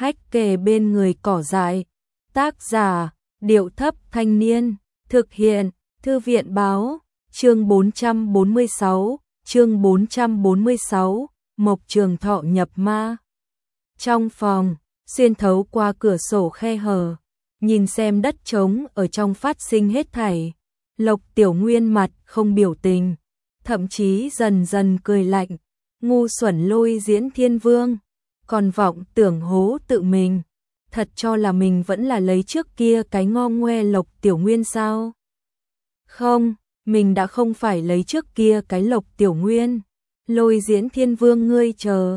hách kề bên người cỏ dại. Tác giả, Điệu Thấp Thanh Niên, thực hiện, Thư viện Báo, chương 446, Mộc Trường Thọ nhập ma. Trong phòng, xuyên thấu qua cửa sổ khe hở, nhìn xem đất trống ở trong phát sinh hết thảy. Lộc Tiểu Nguyên mặt không biểu tình, thậm chí dần dần cười lạnh, ngu xuẩn Lôi Diễn Thiên Vương, còn vọng tưởng hố tự mình, thật cho là mình vẫn là lấy trước kia cái ngo ngoe Lộc Tiểu Nguyên sao? Không, mình đã không phải lấy trước kia cái Lộc Tiểu Nguyên. Lôi Diễn Thiên Vương ngươi chờ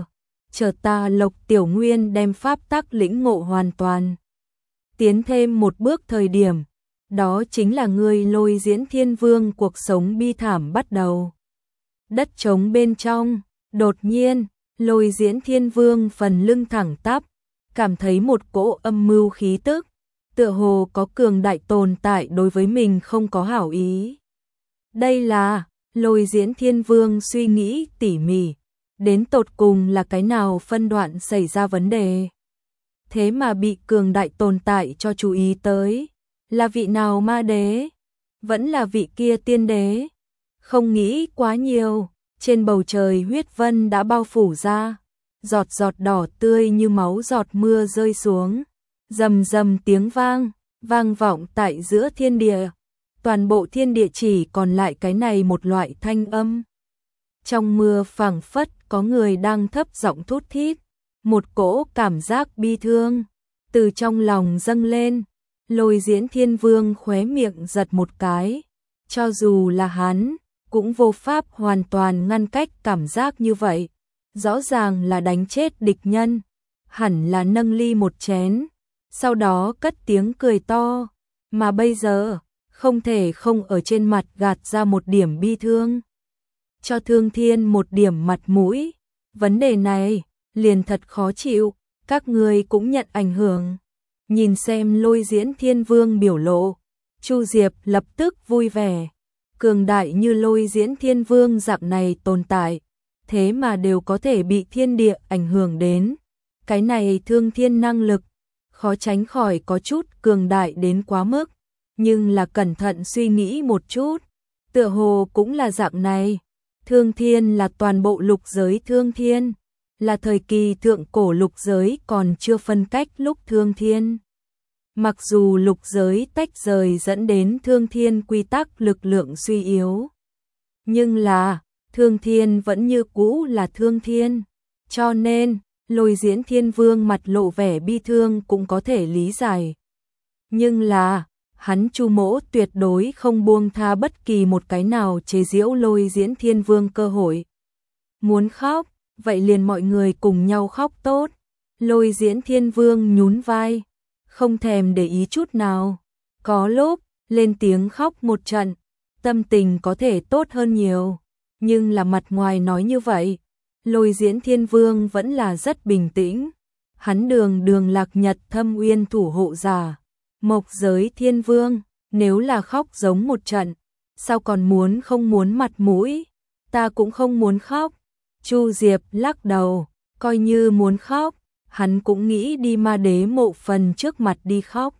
ta. Lộc Tiểu Nguyên đem pháp tắc lĩnh ngộ hoàn toàn. Tiến thêm một bước thời điểm, đó chính là ngươi Lôi Diễn Thiên Vương cuộc sống bi thảm bắt đầu. Đất trống bên trong, đột nhiên, Lôi Diễn Thiên Vương phần lưng thẳng tắp, cảm thấy một cỗ âm mưu khí tức, tựa hồ có cường đại tồn tại đối với mình không có hảo ý. Đây là, Lôi Diễn Thiên Vương suy nghĩ tỉ mỉ, đến tột cùng là cái nào phân đoạn xảy ra vấn đề. Thế mà bị cường đại tồn tại cho chú ý tới, là vị nào ma đế, vẫn là vị kia tiên đế. Không nghĩ quá nhiều, trên bầu trời huyết vân đã bao phủ ra, giọt giọt đỏ tươi như máu giọt mưa rơi xuống, rầm rầm tiếng vang vọng tại giữa thiên địa. Toàn bộ thiên địa chỉ còn lại cái này một loại thanh âm. Trong mưa phảng phất có người đang thấp giọng thút thít, một cỗ cảm giác bi thương từ trong lòng dâng lên. Lôi Diễn Thiên Vương khóe miệng giật một cái, cho dù là hắn cũng vô pháp hoàn toàn ngăn cách cảm giác như vậy. Rõ ràng là đánh chết địch nhân, hẳn là nâng ly một chén, sau đó cất tiếng cười to, mà bây giờ không thể không ở trên mặt gạt ra một điểm bi thương, cho Thương Thiên một điểm mặt mũi. Vấn đề này liền thật khó chịu, các người cũng nhận ảnh hưởng. Nhìn xem Lôi Diễn Thiên Vương biểu lộ, Chu Diệp lập tức vui vẻ. Cường đại như Lôi Diễn Thiên Vương dạng này tồn tại, thế mà đều có thể bị thiên địa ảnh hưởng đến. Cái này Thương Thiên năng lực, khó tránh khỏi có chút cường đại đến quá mức. Nhưng là cẩn thận suy nghĩ một chút, tựa hồ cũng là dạng này. Thương Thiên là toàn bộ lục giới Thương Thiên, là thời kỳ thượng cổ lục giới còn chưa phân cách lúc Thương Thiên. Mặc dù lục giới tách rời dẫn đến Thương Thiên quy tắc lực lượng suy yếu, nhưng là Thương Thiên vẫn như cũ là Thương Thiên, cho nên Lôi Diễn Thiên Vương mặt lộ vẻ bi thương cũng có thể lý giải. Nhưng là hắn Chu Mỗ tuyệt đối không buông tha bất kỳ một cái nào chế giễu Lôi Diễn Thiên Vương cơ hội. Muốn khóc, vậy liền mọi người cùng nhau khóc tốt. Lôi Diễn Thiên Vương nhún vai, không thèm để ý chút nào. Có lúc lên tiếng khóc một trận, tâm tình có thể tốt hơn nhiều. Nhưng là mặt ngoài nói như vậy, Lôi Diễn Thiên Vương vẫn là rất bình tĩnh. Hắn đường Lạc Nhật Thâm Uyên thủ hộ giả, Mộc Giới Thiên Vương, nếu là khóc giống một trận, sao còn không muốn mặt mũi? Ta cũng không muốn khóc. Chu Diệp lắc đầu, coi như muốn khóc, hắn cũng nghĩ đi ma đế mộ phần trước mặt đi khóc,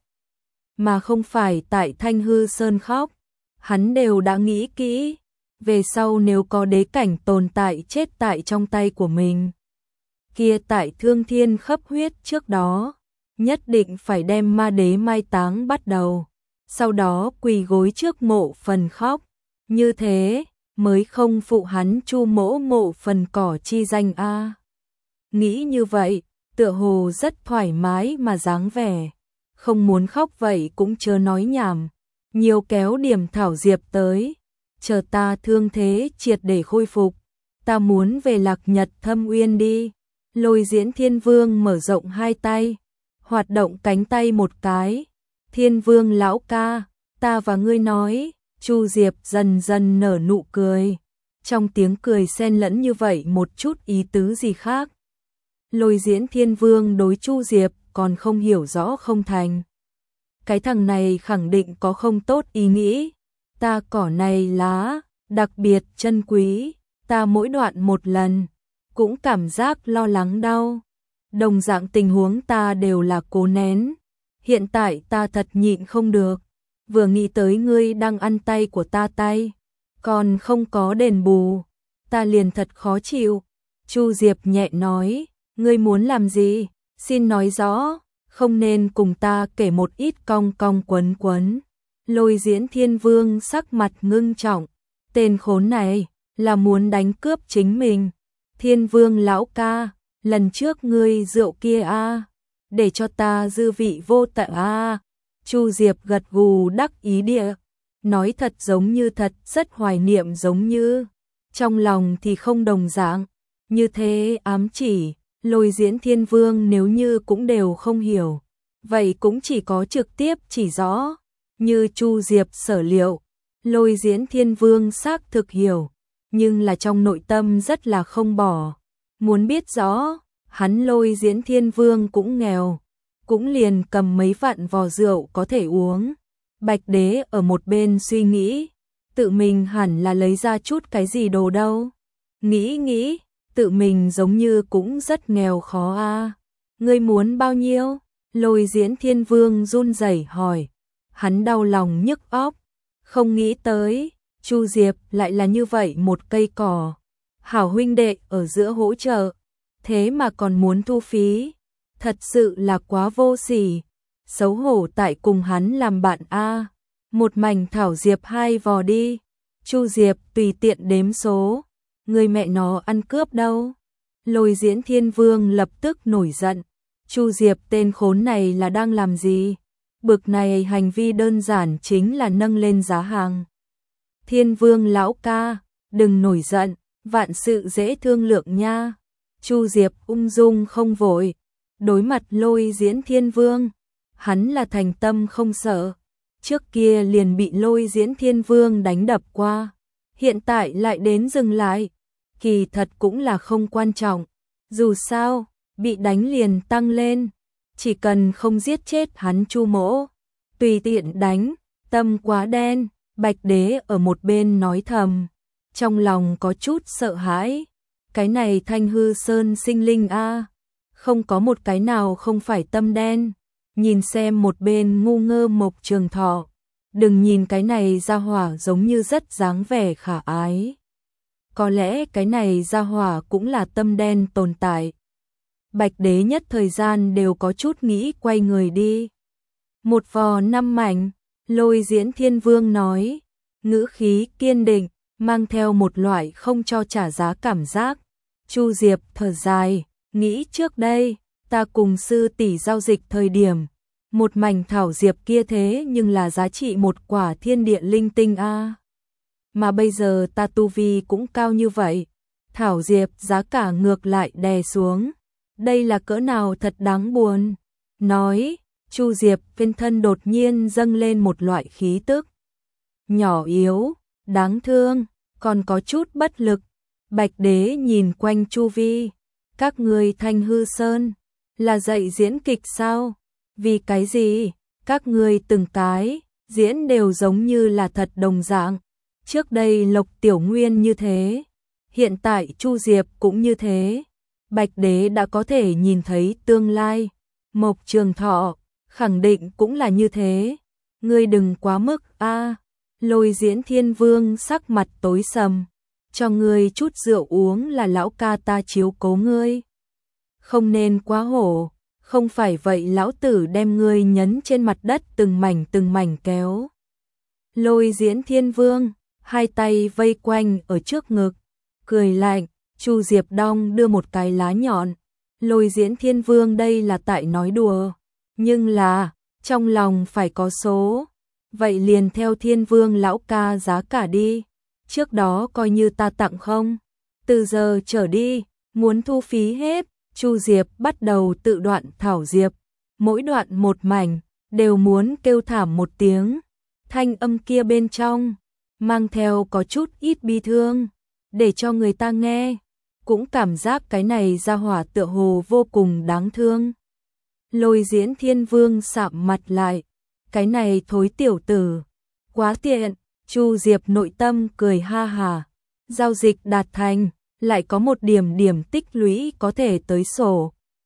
mà không phải tại Thanh Hư Sơn khóc. Hắn đều đã nghĩ kỹ, về sau nếu có đế cảnh tồn tại chết tại trong tay của mình, kia tại Thương Thiên khắp huyết trước đó, nhất định phải đem ma đế mai táng bắt đầu, sau đó quỳ gối trước mộ phần khóc, như thế mới không phụ hắn Chu Mỗ mộ phần cỏ chi danh a. Nghĩ như vậy, tựa hồ rất thoải mái mà dáng vẻ, không muốn khóc vậy cũng chớ nói nhảm, nhiều kéo điểm thảo diệp tới, chờ ta thương thế triệt để khôi phục, ta muốn về Lạc Nhật Thâm Uyên đi. Lôi Diễn Thiên Vương mở rộng hai tay, hoạt động cánh tay một cái. Thiên Vương lão ca, ta và ngươi nói. Chu Diệp dần dần nở nụ cười, trong tiếng cười xen lẫn như vậy một chút ý tứ gì khác. Lôi Diễn Thiên Vương đối Chu Diệp còn không hiểu rõ không thành. Cái thằng này khẳng định có không tốt ý nghĩ. Ta cỏ này lá, đặc biệt chân quý, ta mỗi đoạn một lần, cũng cảm giác lo lắng đau. đồng dạng tình huống ta đều là cố nén. Hiện tại ta thật nhịn không được, vừa nghĩ tới ngươi đang ăn tay của ta tay, còn không có đền bù, ta liền thật khó chịu. Chu Diệp nhẹ nói, ngươi muốn làm gì? Xin nói rõ, không nên cùng ta kể một ít cong cong quấn quấn. Lôi Diễn Thiên Vương sắc mặt ngưng trọng, tên khốn này là muốn đánh cướp chính mình. Thiên Vương lão ca, lần trước ngươi rượu kia để cho ta dư vị vô tận Chu Diệp gật gù đắc ý địa, nói thật giống như thật, rất hoài niệm giống như, trong lòng thì không đồng dạng. Như thế ám chỉ, Lôi Diễn Thiên Vương nếu như cũng đều không hiểu, vậy cũng chỉ có trực tiếp chỉ rõ. Như Chu Diệp sở liệu, Lôi Diễn Thiên Vương xác thực hiểu, nhưng là trong nội tâm rất là không bỏ. Muốn biết rõ, hắn Lôi Diễn Thiên Vương cũng nghèo, cũng liền cầm mấy vạn vò rượu có thể uống. Bạch Đế ở một bên suy nghĩ, tự mình hẳn là lấy ra chút cái gì đồ đâu. Nghĩ, tự mình giống như cũng rất nghèo khó Ngươi muốn bao nhiêu? Lôi Diễn Thiên Vương run rẩy hỏi. Hắn đau lòng nhức óc, không nghĩ tới, Chu Diệp lại là như vậy một cây cỏ. Hảo huynh đệ ở giữa hỗ trợ, thế mà còn muốn thu phí, thật sự là quá vô sỉ. Xấu hổ tại cùng hắn làm bạn một mảnh thảo diệp 2 vò đi. Chu Diệp tùy tiện đếm số, người mẹ nó ăn cướp đâu. Lôi Diễn Thiên Vương lập tức nổi giận, Chu Diệp tên khốn này là đang làm gì? Bực này hành vi đơn giản chính là nâng lên giá hàng. Thiên Vương lão ca, đừng nổi giận, vạn sự dễ thương lượng nha. Chu Diệp ung dung không vội, đối mặt Lôi Diễn Thiên Vương, hắn là thành tâm không sợ. Trước kia liền bị Lôi Diễn Thiên Vương đánh đập qua, hiện tại lại đến dừng lại, kỳ thật cũng là không quan trọng. Dù sao, bị đánh liền tăng lên, chỉ cần không giết chết hắn Chu Mỗ, tùy tiện đánh, tâm quá đen. Bạch Đế ở một bên nói thầm, trong lòng có chút sợ hãi. Cái này Thanh Hư Sơn sinh linh không có một cái nào không phải tâm đen. Nhìn xem một bên ngu ngơ Mộc Trường Thọ, đừng nhìn cái này gia hỏa giống như rất dáng vẻ khả ái, có lẽ cái này gia hỏa cũng là tâm đen tồn tại. Bạch Đế nhất thời gian đều có chút nghĩ quay người đi. Một vò 5 mảnh, Lôi Diễn Thiên Vương nói, ngữ khí kiên định, mang theo một loại không cho trả giá cảm giác. Chu Diệp thở dài, nghĩ trước đây, ta cùng sư tỷ giao dịch thời điểm, một mảnh thảo diệp kia thế nhưng là giá trị một quả thiên địa linh tinh Mà bây giờ ta tu vi cũng cao như vậy, thảo diệp giá cả ngược lại đè xuống. Đây là cỡ nào thật đáng buồn. Nói, Chu Diệp bên thân đột nhiên dâng lên một loại khí tức. Nhỏ yếu, đáng thương, còn có chút bất lực. Bạch Đế nhìn quanh chu vi. Các ngươi Thanh Hư Sơn, là dạy diễn kịch sao? Vì cái gì? Các ngươi từng cái, diễn đều giống như là thật đồng dạng. Trước đây Lộc Tiểu Nguyên như thế, hiện tại Chu Diệp cũng như thế. Bạch Đế đã có thể nhìn thấy tương lai. Mộc Trường Thọ, khẳng định cũng là như thế. Ngươi đừng quá mức Lôi Diễn Thiên Vương sắc mặt tối sầm. Cho ngươi chút rượu uống là lão ca ta chiếu cố ngươi. Không nên quá hổ, không phải vậy lão tử đem ngươi nhấn trên mặt đất từng mảnh kéo. Lôi Diễn Thiên Vương, hai tay vây quanh ở trước ngực, cười lạnh. Chu Diệp đong đưa một cái lá nhọn. Lôi Diễn Thiên Vương đây là tại nói đùa, nhưng là trong lòng phải có số. Vậy liền theo Thiên Vương lão ca giá cả đi. Trước đó coi như ta tặng không. Từ giờ trở đi, muốn thu phí hết. Chu Diệp bắt đầu tự đoạn thảo diệp. Mỗi đoạn một mảnh, đều muốn kêu thảm một tiếng. Thanh âm kia bên trong, mang theo có chút ít bi thương, để cho người ta nghe cũng cảm giác cái này gia hỏa tựa hồ vô cùng đáng thương. Lôi Diễn Thiên Vương sạm mặt lại, cái này thối tiểu tử, quá tiện. Chu Diệp nội tâm cười ha hà, giao dịch đạt thành, lại có một điểm tích lũy có thể tới sổ.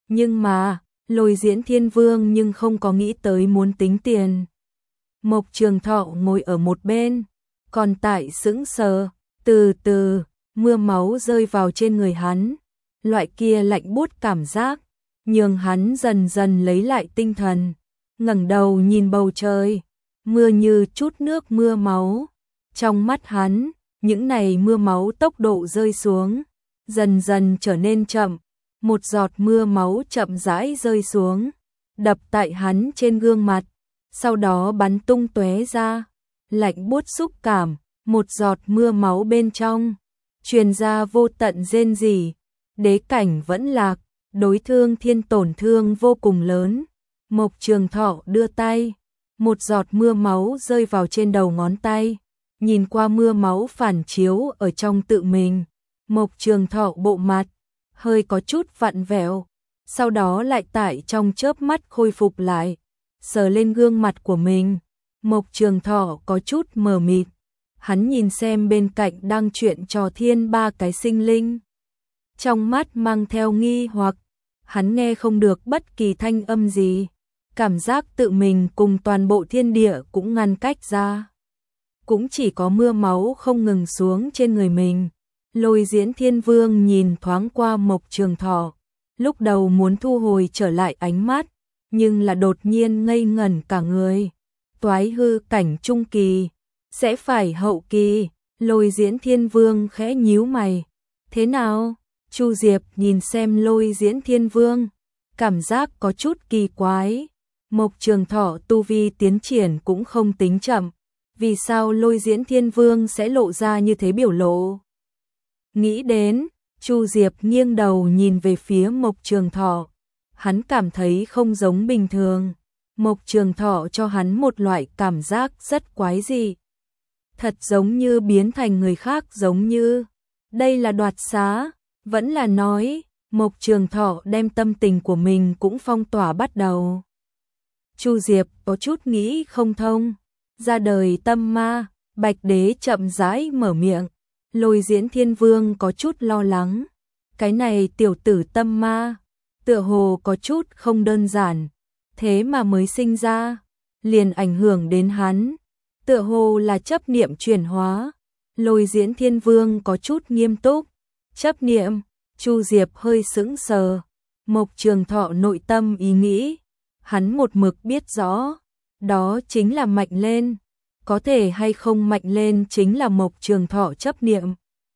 Nhưng mà, Lôi Diễn Thiên Vương nhưng không có nghĩ tới muốn tính tiền. Mộc Trường Thọ ngồi ở một bên, còn tại sững sờ, từ từ, mưa máu rơi vào trên người hắn. Loại kia lạnh buốt cảm giác, nhường hắn dần dần lấy lại tinh thần, ngẩng đầu nhìn bầu trời, mưa như chút nước mưa máu. Trong mắt hắn, những này mưa máu tốc độ rơi xuống, dần dần trở nên chậm, một giọt mưa máu chậm rãi rơi xuống, đập tại hắn trên gương mặt, sau đó bắn tung tóe ra, lạnh buốt xúc cảm, một giọt mưa máu bên trong, truyền ra vô tận rên rỉ, đế cảnh vẫn lạc, đối Thương Thiên tổn thương vô cùng lớn. Mộc Trường Thọ đưa tay, một giọt mưa máu rơi vào trên đầu ngón tay, nhìn qua mưa máu phản chiếu ở trong tự mình, Mộc Trường Thọ bộ mặt hơi có chút vặn vẹo, sau đó lại tại trong chớp mắt khôi phục lại, sờ lên gương mặt của mình. Mộc Trường Thọ có chút mờ mịt, hắn nhìn xem bên cạnh đang chuyện trò thiên ba cái sinh linh, trong mắt mang theo nghi hoặc, hắn nghe không được bất kỳ thanh âm gì, cảm giác tự mình cùng toàn bộ thiên địa cũng ngăn cách ra. Cũng chỉ có mưa máu không ngừng xuống trên người mình. Lôi Diễn Thiên Vương nhìn thoáng qua Mộc Trường Thọ, lúc đầu muốn thu hồi trở lại ánh mắt, nhưng là đột nhiên ngây ngẩn cả người. Toái hư cảnh trung kỳ, sẽ phải hậu kỳ. Lôi Diễn Thiên Vương khẽ nhíu mày. Thế nào? Chu Diệp nhìn xem Lôi Diễn Thiên Vương, cảm giác có chút kỳ quái. Mộc Trường Thọ tu vi tiến triển cũng không tính chậm, vì sao Lôi Diễn Thiên Vương sẽ lộ ra như thế biểu lộ? Nghĩ đến, Chu Diệp nghiêng đầu nhìn về phía Mộc Trường Thọ, hắn cảm thấy không giống bình thường. Mộc Trường Thọ cho hắn một loại cảm giác rất quái dị, thật giống như biến thành người khác, giống như đây là đoạt xá, vẫn là nói. Mộc Trường Thọ đem tâm tình của mình cũng phong tỏa bắt đầu. Chu Diệp có chút nghĩ không thông, ra đời tâm ma. Bạch Đế chậm rãi mở miệng. Lôi Diễn Thiên Vương có chút lo lắng, cái này tiểu tử tâm ma, tựa hồ có chút không đơn giản, thế mà mới sinh ra, liền ảnh hưởng đến hắn, tựa hồ là chấp niệm chuyển hóa. Lôi Diễn Thiên Vương có chút nghiêm túc, chấp niệm. Chu Diệp hơi sững sờ, Mộc Trường Thọ nội tâm ý nghĩ, hắn một mực biết rõ, đó chính là mạnh lên. Có thể hay không mạnh lên chính là Mộc Trường Thọ chấp niệm.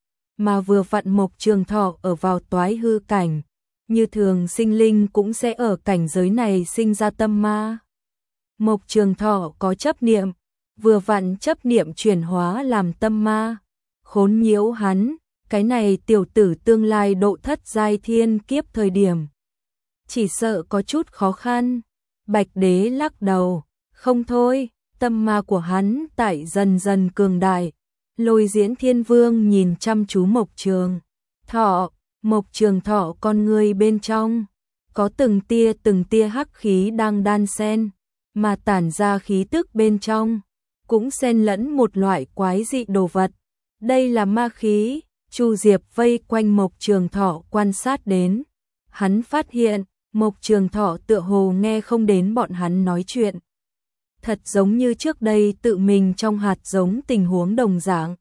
Mà vừa vặn Mộc Trường Thọ ở vào toái hư cảnh, như thường sinh linh cũng sẽ ở cảnh giới này sinh ra tâm ma. Mộc Trường Thọ có chấp niệm, vừa vặn chấp niệm chuyển hóa làm tâm ma, khốn nhiễu hắn, cái này tiểu tử tương lai độ thất giai thiên kiếp thời điểm, chỉ sợ có chút khó khăn. Bạch Đế lắc đầu, không thôi. Tâm ma của hắn tại dần dần cường đại. Lôi Diễn Thiên Vương nhìn chăm chú Mộc Trường Thọ, Mộc Trường Thọ con người bên trong có từng tia hắc khí đang đan xen, mà tản ra khí tức bên trong cũng xen lẫn một loại quái dị đồ vật. Đây là ma khí. Chu Diệp vây quanh Mộc Trường Thọ quan sát đến, hắn phát hiện Mộc Trường Thọ tựa hồ nghe không đến bọn hắn nói chuyện, thật giống như trước đây tự mình trong hạt giống tình huống đồng dạng.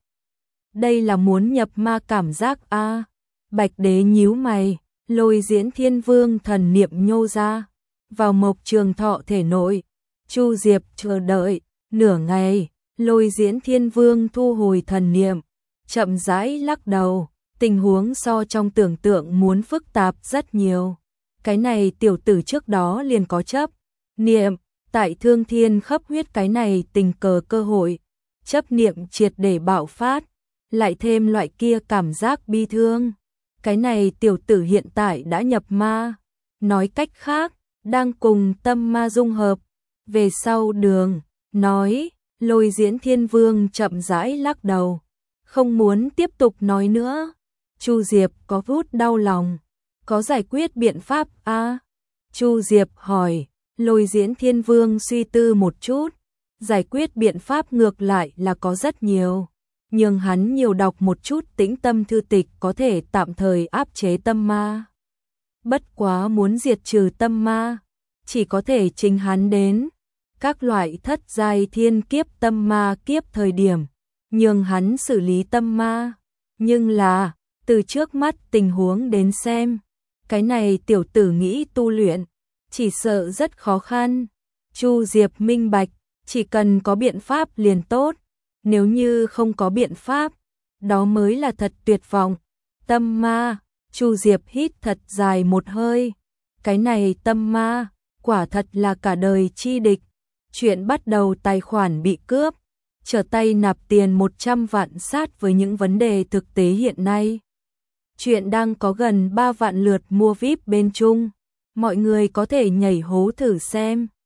Đây là muốn nhập ma cảm giác a. Bạch Đế nhíu mày, Lôi Diễn Thiên Vương thần niệm nhô ra vào Mộc Trường Thọ thể nội. Chu Diệp chờ đợi nửa ngày, Lôi Diễn Thiên Vương thu hồi thần niệm, chậm rãi lắc đầu, tình huống so trong tưởng tượng muốn phức tạp rất nhiều. Cái này tiểu tử trước đó liền có chấp niệm, tại Thương Thiên khắp huyết cái này tình cờ cơ hội, chấp niệm triệt để bạo phát, lại thêm loại kia cảm giác bi thương. Cái này tiểu tử hiện tại đã nhập ma, nói cách khác, đang cùng tâm ma dung hợp. Về sau đường, nói, Lôi Diễn Thiên Vương chậm rãi lắc đầu, không muốn tiếp tục nói nữa. Chu Diệp có chút đau lòng, có giải quyết biện pháp a? Chu Diệp hỏi. Lôi Diễn Thiên Vương suy tư một chút, giải quyết biện pháp ngược lại là có rất nhiều, nhưng hắn nhiều đọc một chút tĩnh tâm thư tịch có thể tạm thời áp chế tâm ma. Bất quá muốn diệt trừ tâm ma, chỉ có thể chính hắn đến. Các loại thất giai thiên kiếp tâm ma kiếp thời điểm, nhường hắn xử lý tâm ma. Nhưng là, từ trước mắt tình huống đến xem, cái này tiểu tử nghĩ tu luyện, chỉ sợ rất khó khăn. Chu Diệp minh bạch, chỉ cần có biện pháp liền tốt, nếu như không có biện pháp, đó mới là thật tuyệt vọng. Tâm ma, Chu Diệp hít thật dài một hơi, cái này tâm ma, quả thật là cả đời chi địch. Chuyện bắt đầu tài khoản bị cướp, trở tay nạp tiền 100 vạn sát với những vấn đề thực tế hiện nay. Chuyện đang có gần 3 vạn lượt mua VIP bên Trung, mọi người có thể nhảy hố thử xem.